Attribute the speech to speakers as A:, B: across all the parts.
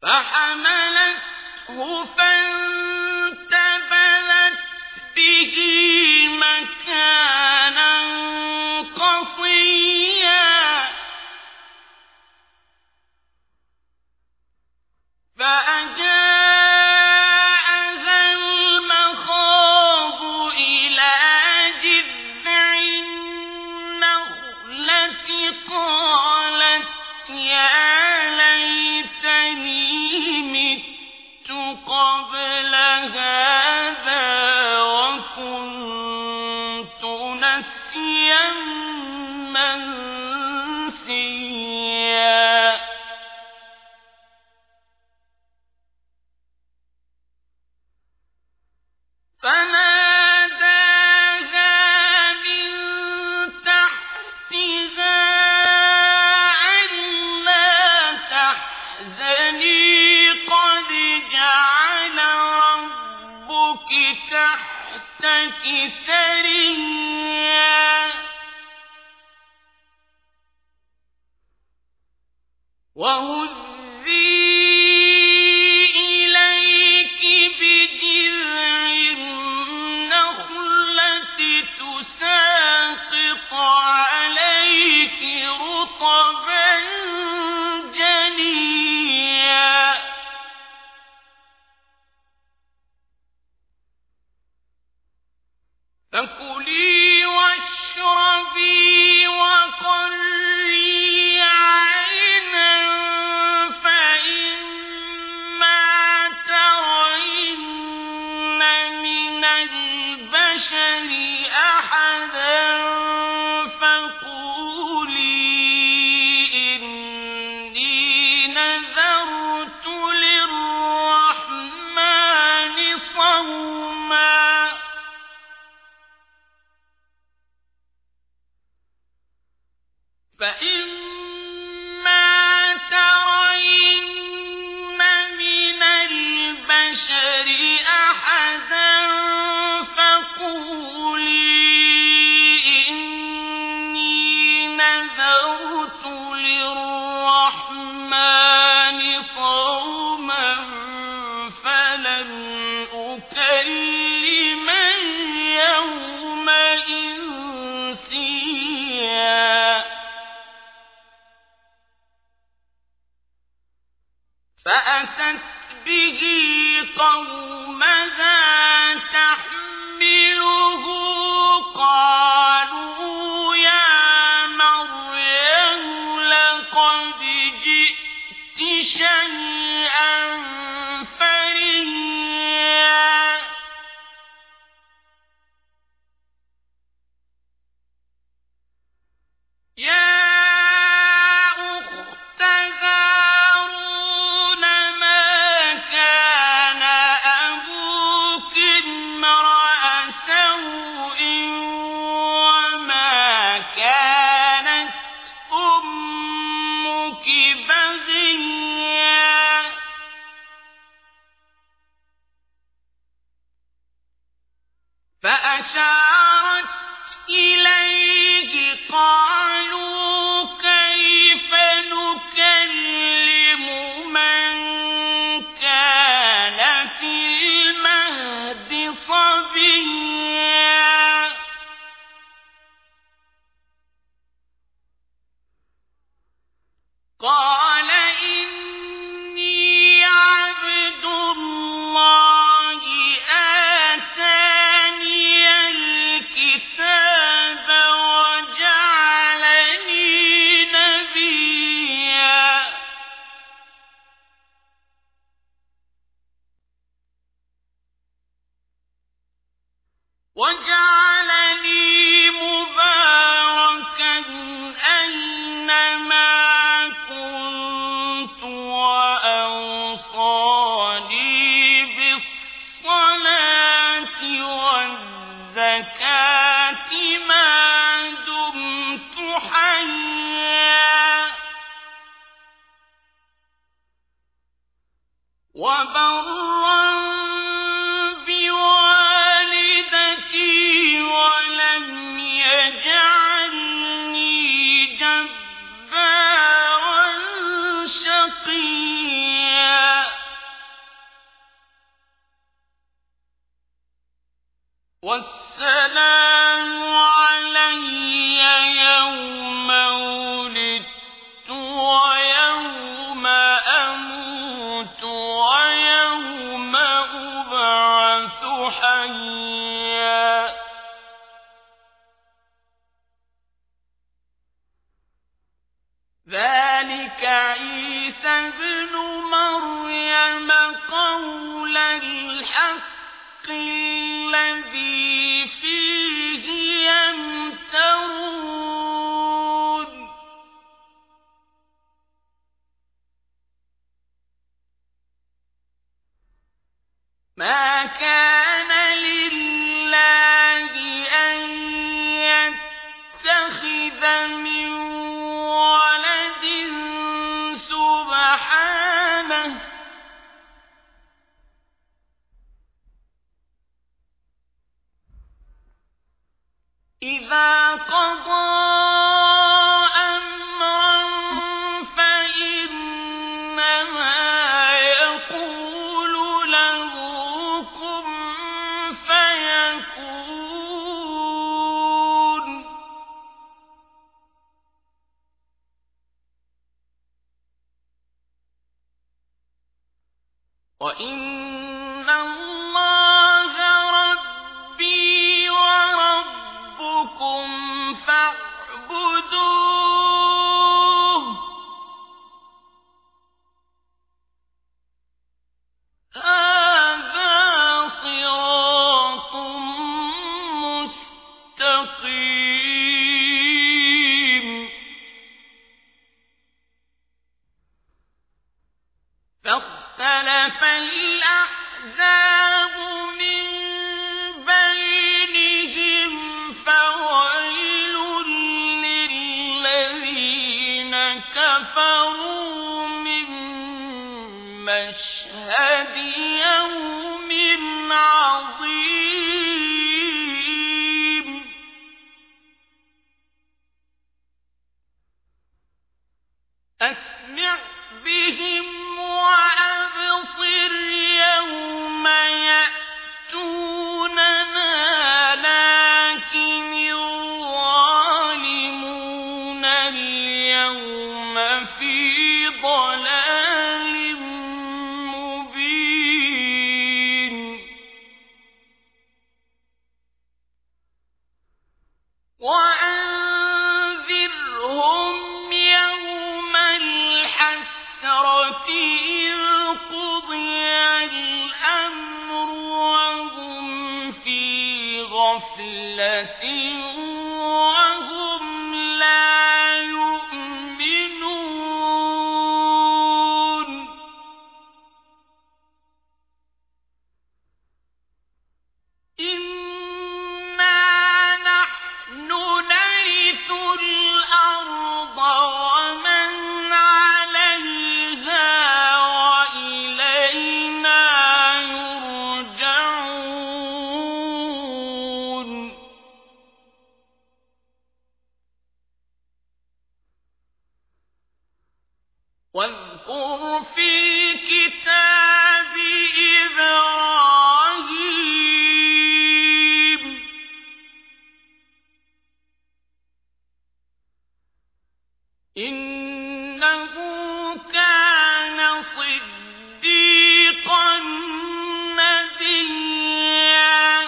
A: فحملته فانتبذت به مكانا قصيا فأجاءها المخاض إلى جذع النخلة قالت يا ليتني مت قبل هذا وكنت نسيا منسيا فناداها من تحتها ألا تحزني قد جعل ربك تحتك سريا وهزي إليك بجذع النخلة تساقط عليك رطبا جنيا فكلي واشربي وقري عينا فإما ترين من البشر أحدا فقولي إني نذرت للرحمن صوما فإما ترين من البشر أحدا فقولي إني نذرت للرحمن صوما فلن أكلم اليوم إنسيا فأتت به قومها تحمله قالوا يا مريم لقد جئت شيئا فريا يا أخت هارون ما كان أبوك امرأ سوء وما كانت أمك بغيا فأشارت إليه قالوا كيف نكلم من كان في المهد صبيا قال إني عبد الله آتاني الكتاب وجعلني نبيا وجعلني مباركا أينما كنت وأوصاني بالصلاة والزكاة ما دمت حيا وبرا بوالدتي ولم يجعلني جبارا شقيا والسلام علي يوم ولدت ويوم أموت ويوم أبعث حيا ذلك عيسى ابن مريم قول الحق الذي فيه يمترون ما كان لله أن يتخذ من ولد سبحانه إذا قضى أمرا فإنما يقول له كن فيكون وإن الله ربي وربكم فاعبدوه هذا صراط مستقيم فاختلف الأحزاب من بينهم فويل للذين كفروا من مشهد يوم عظيم أسمع بهم وأبصر يوم يأتوننا لكن الظالمون اليوم في ضلال مبين وأنذرهم يوم الحسرة إذ قضي الأمر وهم في غفلة وهم لا يؤمنون إنا نحن نرث الأرض ومن عليها وإلينا يرجعون واذكر في الكتاب إبراهيم إنه كان صديقا نبيا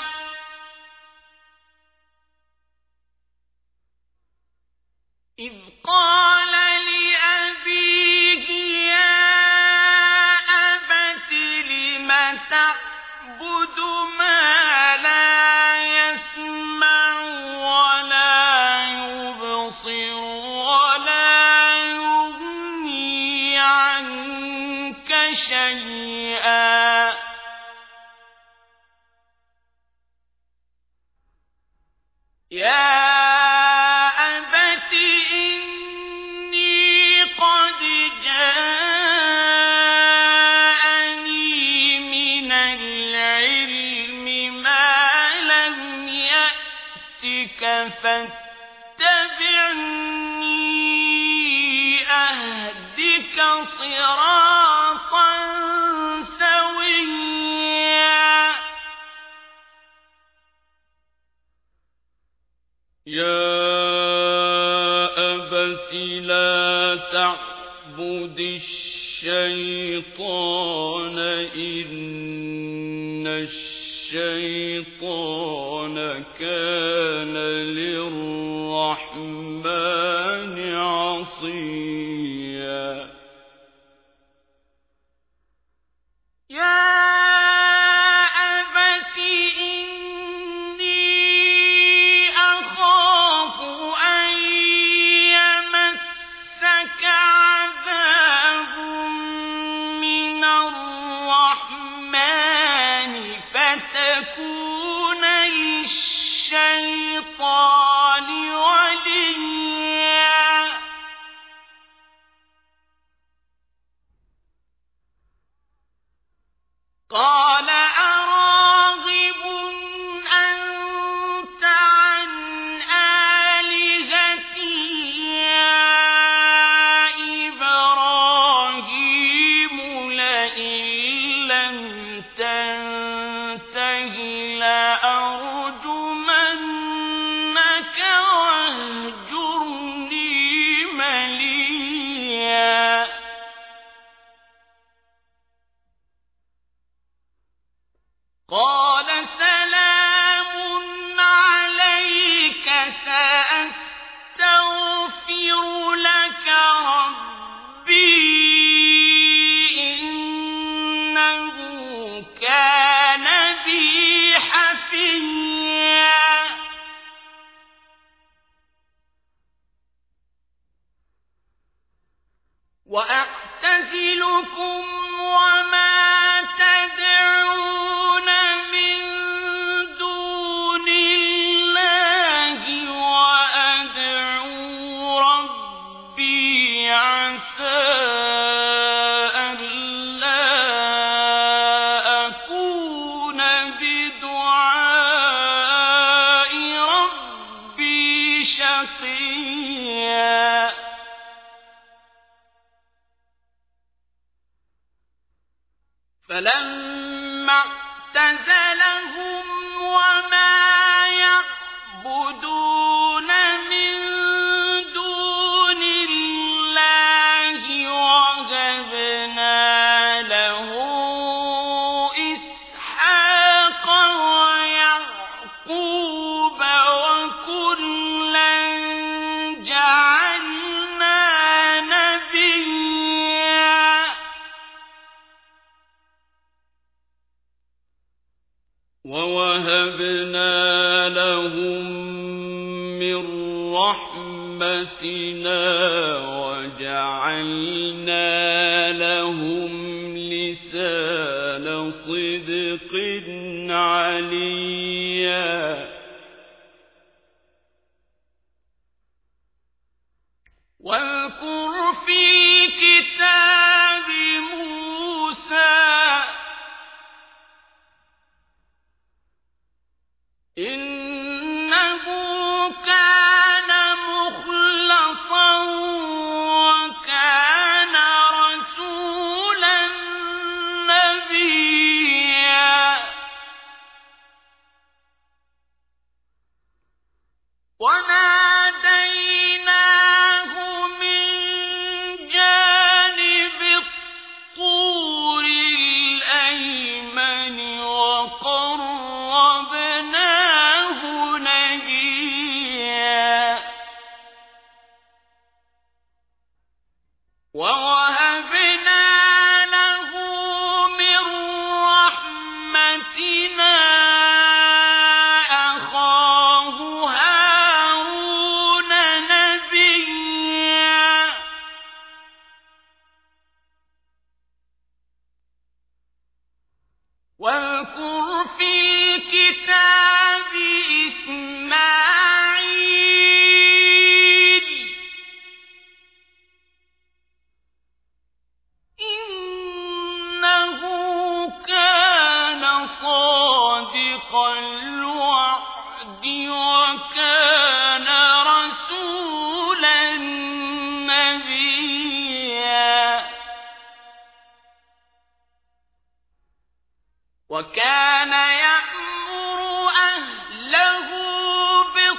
A: إذ قال لأبيه يا أبت لم تعبد ما لا يسمع ولا يبصر ولا يغني عنك شيئا يا أبت إني قد جاءني من العلم ما لم يأتك فاتبعني أهدك صراطا سويا تعبد الشيطان إن الشيطان كان للرحمن عصيا فتكون للشيطان وليا قال أراغب أنت عن آلهتي يا إبراهيم لئن لم تنته لأرجمنك واهجرني مليا قال سلام عليك سأستغفر لك ربي إنه كان بي حفيا وأعتزلكم وما تدعون من دون الله وأدعو ربي عسى ألا أكون بدعاء ربي شقيا فلما اعتزلهم وما يعبدون من دون الله وهبنا له إسحاق ويعقوب وكلا جعلنا نبيا ووهبنا لهم من رحمتنا وجعلنا لهم لسان صدق عليا واذكر في الكتاب موسى إنه كان مخلصا وكان رسولا نبيا وناديناه من جانب الطور الأيمن وقربناه نجيا ووهبنا له من رحمتنا أخاه هارون نبيا واذكر في الكتاب إسماعيل إنه كان صادق الوعد وكان رسولا نبيا وكان يأمر أهله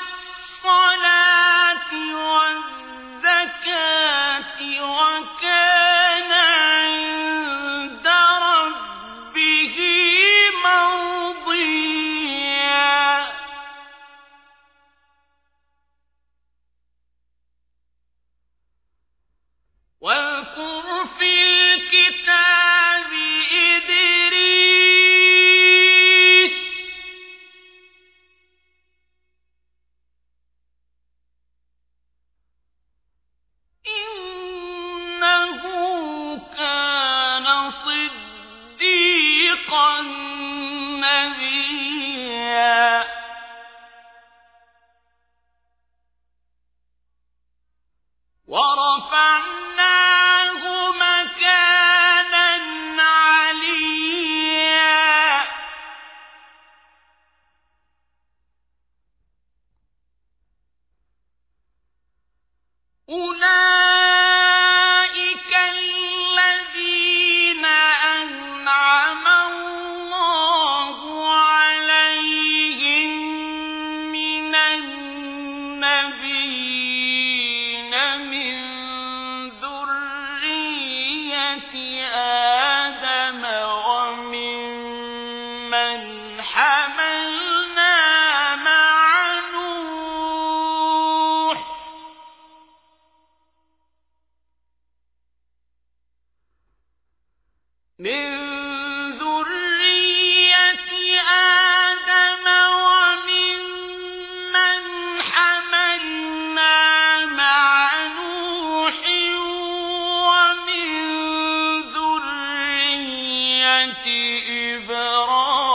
A: بالصلاة والزكاة وكان صديقا نبيا ورفعناه مكانا عليا أولئك الذين أنعم الله عليهم من النبيين من ذرية آدم وممن حملنا مع نوح ومن ذرية إبراهيم